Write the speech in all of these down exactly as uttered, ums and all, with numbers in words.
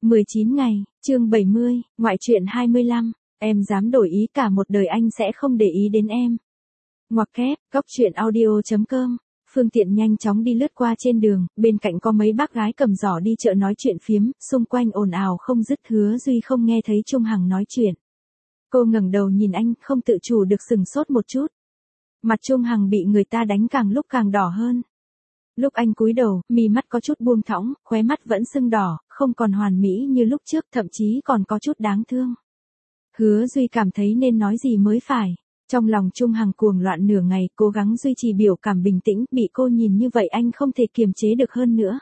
mười chín ngày, chương bảy mươi, ngoại truyện hai mươi lăm, em dám đổi ý cả một đời anh sẽ không để ý đến em. Ngoặc kép, cóc truyện audio chấm com. Phương Tiện nhanh chóng đi lướt qua trên đường, bên cạnh có mấy bác gái cầm giỏ đi chợ nói chuyện phiếm, xung quanh ồn ào không dứt. Hứa Duy không nghe thấy Trung Hằng nói chuyện. Cô ngẩng đầu nhìn anh, không tự chủ được sừng sốt một chút. Mặt Trung Hằng bị người ta đánh càng lúc càng đỏ hơn. Lúc anh cúi đầu, mí mắt có chút buông thõng, khóe mắt vẫn sưng đỏ, không còn hoàn mỹ như lúc trước, thậm chí còn có chút đáng thương. Hứa Duy cảm thấy nên nói gì mới phải. Trong lòng Trung Hằng cuồng loạn nửa ngày, cố gắng duy trì biểu cảm bình tĩnh, bị cô nhìn như vậy anh không thể kiềm chế được hơn nữa.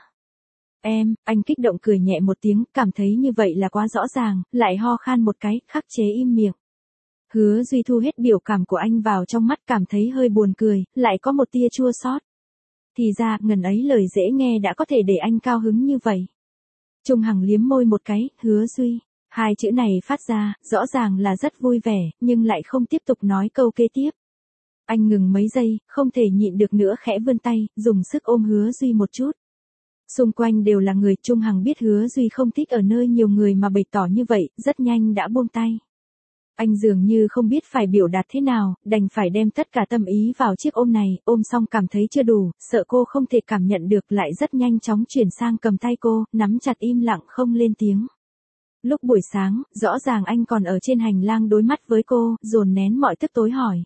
Em, anh kích động cười nhẹ một tiếng, cảm thấy như vậy là quá rõ ràng, lại ho khan một cái, khắc chế im miệng. Hứa Duy thu hết biểu cảm của anh vào trong mắt, cảm thấy hơi buồn cười, lại có một tia chua xót. Thì ra, ngần ấy lời dễ nghe đã có thể để anh cao hứng như vậy. Trung Hằng liếm môi một cái, Hứa Duy. Hai chữ này phát ra, rõ ràng là rất vui vẻ, nhưng lại không tiếp tục nói câu kế tiếp. Anh ngừng mấy giây, không thể nhịn được nữa khẽ vươn tay, dùng sức ôm Hứa Duy một chút. Xung quanh đều là người, Trung Hằng biết Hứa Duy không thích ở nơi nhiều người mà bày tỏ như vậy, rất nhanh đã buông tay. Anh dường như không biết phải biểu đạt thế nào, đành phải đem tất cả tâm ý vào chiếc ôm này, ôm xong cảm thấy chưa đủ, sợ cô không thể cảm nhận được, lại rất nhanh chóng chuyển sang cầm tay cô, nắm chặt im lặng không lên tiếng. Lúc buổi sáng, rõ ràng anh còn ở trên hành lang đối mắt với cô, dồn nén mọi tức tối hỏi.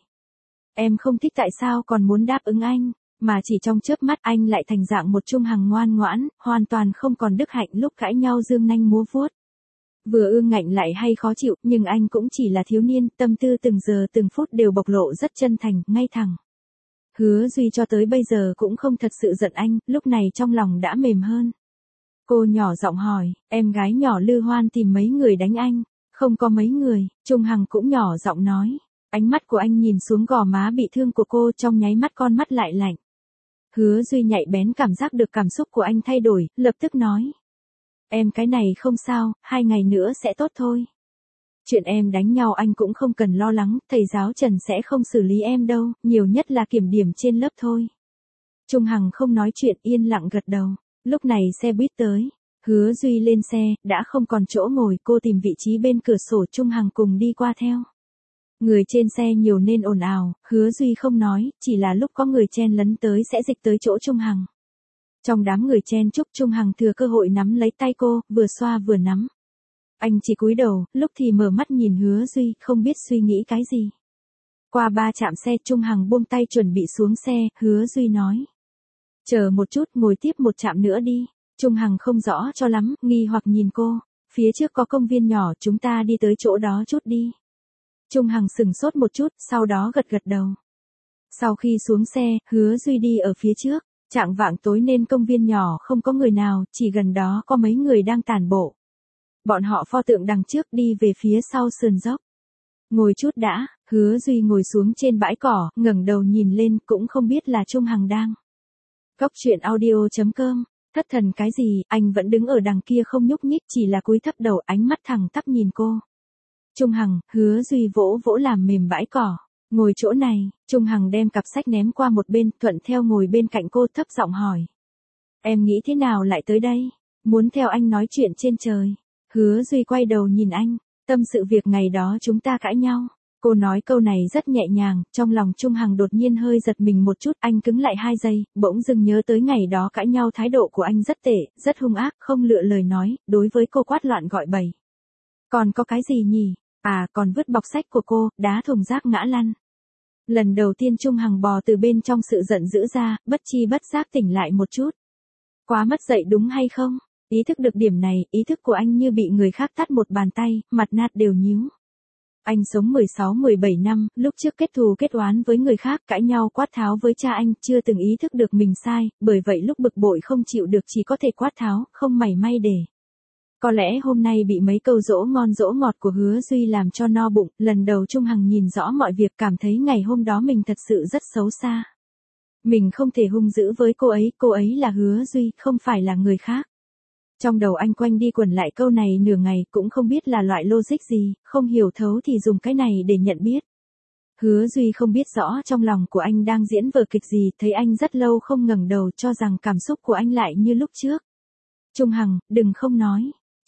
Em không thích tại sao còn muốn đáp ứng anh, mà chỉ trong chớp mắt anh lại thành dạng một Trung Hằng ngoan ngoãn, hoàn toàn không còn đức hạnh lúc cãi nhau dương nanh múa vuốt. Vừa ương ngạnh lại hay khó chịu, nhưng anh cũng chỉ là thiếu niên, tâm tư từng giờ từng phút đều bộc lộ rất chân thành, ngay thẳng. Hứa Duy cho tới bây giờ cũng không thật sự giận anh, lúc này trong lòng đã mềm hơn. Cô nhỏ giọng hỏi, em gái nhỏ Lư Hoan tìm mấy người đánh anh? Không có mấy người, Trung Hằng cũng nhỏ giọng nói. Ánh mắt của anh nhìn xuống gò má bị thương của cô, trong nháy mắt con mắt lại lạnh. Hứa Duy nhạy bén cảm giác được cảm xúc của anh thay đổi, lập tức nói. Em cái này không sao, hai ngày nữa sẽ tốt thôi. Chuyện em đánh nhau anh cũng không cần lo lắng, thầy giáo Trần sẽ không xử lý em đâu, nhiều nhất là kiểm điểm trên lớp thôi. Trung Hằng không nói chuyện, yên lặng gật đầu. Lúc này xe buýt tới, Hứa Duy lên xe, đã không còn chỗ ngồi, cô tìm vị trí bên cửa sổ, Trung Hằng cùng đi qua theo. Người trên xe nhiều nên ồn ào, Hứa Duy không nói, chỉ là lúc có người chen lấn tới sẽ dịch tới chỗ Trung Hằng. Trong đám người chen chúc, Trung Hằng thừa cơ hội nắm lấy tay cô, vừa xoa vừa nắm. Anh chỉ cúi đầu, lúc thì mở mắt nhìn Hứa Duy, không biết suy nghĩ cái gì. Qua ba trạm xe, Trung Hằng buông tay chuẩn bị xuống xe, Hứa Duy nói. Chờ một chút, ngồi tiếp một trạm nữa đi. Trung Hằng không rõ cho lắm, nghi hoặc nhìn cô. Phía trước có công viên nhỏ, chúng ta đi tới chỗ đó chút đi. Trung Hằng sừng sốt một chút, sau đó gật gật đầu. Sau khi xuống xe, Hứa Duy đi ở phía trước. Chạng vạng tối nên công viên nhỏ không có người nào, chỉ gần đó có mấy người đang tản bộ. Bọn họ pho tượng đằng trước đi về phía sau sườn dốc. Ngồi chút đã, Hứa Duy ngồi xuống trên bãi cỏ, ngẩng đầu nhìn lên, cũng không biết là Trung Hằng đang. Cóc truyện audio chấm com, thất thần cái gì, anh vẫn đứng ở đằng kia không nhúc nhích, chỉ là cúi thấp đầu, ánh mắt thẳng tắp nhìn cô. Trung Hằng, Hứa Duy vỗ vỗ làm mềm bãi cỏ. Ngồi chỗ này, Trung Hằng đem cặp sách ném qua một bên, thuận theo ngồi bên cạnh cô, thấp giọng hỏi. Em nghĩ thế nào lại tới đây? Muốn theo anh nói chuyện trên trời. Hứa Duy quay đầu nhìn anh, tâm sự việc ngày đó chúng ta cãi nhau. Cô nói câu này rất nhẹ nhàng, trong lòng Trung Hằng đột nhiên hơi giật mình một chút, anh cứng lại hai giây, bỗng dưng nhớ tới ngày đó cãi nhau, thái độ của anh rất tệ, rất hung ác, không lựa lời nói, đối với cô quát loạn gọi bậy. Còn có cái gì nhỉ? À, còn vứt bọc sách của cô, đá thùng rác ngã lăn. Lần đầu tiên Trung Hằng bò từ bên trong sự giận dữ ra, bất chi bất giác tỉnh lại một chút. Quá mất dạy đúng hay không? Ý thức được điểm này, ý thức của anh như bị người khác tát một bàn tay, mặt nát đều nhíu. Anh sống mười sáu mười bảy năm, lúc trước kết thù kết oán với người khác, cãi nhau quát tháo với cha anh, chưa từng ý thức được mình sai, bởi vậy lúc bực bội không chịu được chỉ có thể quát tháo, không mảy may để. Có lẽ hôm nay bị mấy câu dỗ ngon dỗ ngọt của Hứa Duy làm cho no bụng, lần đầu Trung Hằng nhìn rõ mọi việc, cảm thấy ngày hôm đó mình thật sự rất xấu xa. Mình không thể hung dữ với cô ấy, cô ấy là Hứa Duy, không phải là người khác. Trong đầu anh quanh đi quẩn lại câu này nửa ngày, cũng không biết là loại logic gì, không hiểu thấu thì dùng cái này để nhận biết. Hứa Duy không biết rõ trong lòng của anh đang diễn vở kịch gì, thấy anh rất lâu không ngẩng đầu, cho rằng cảm xúc của anh lại như lúc trước. Trung Hằng, đừng không nói.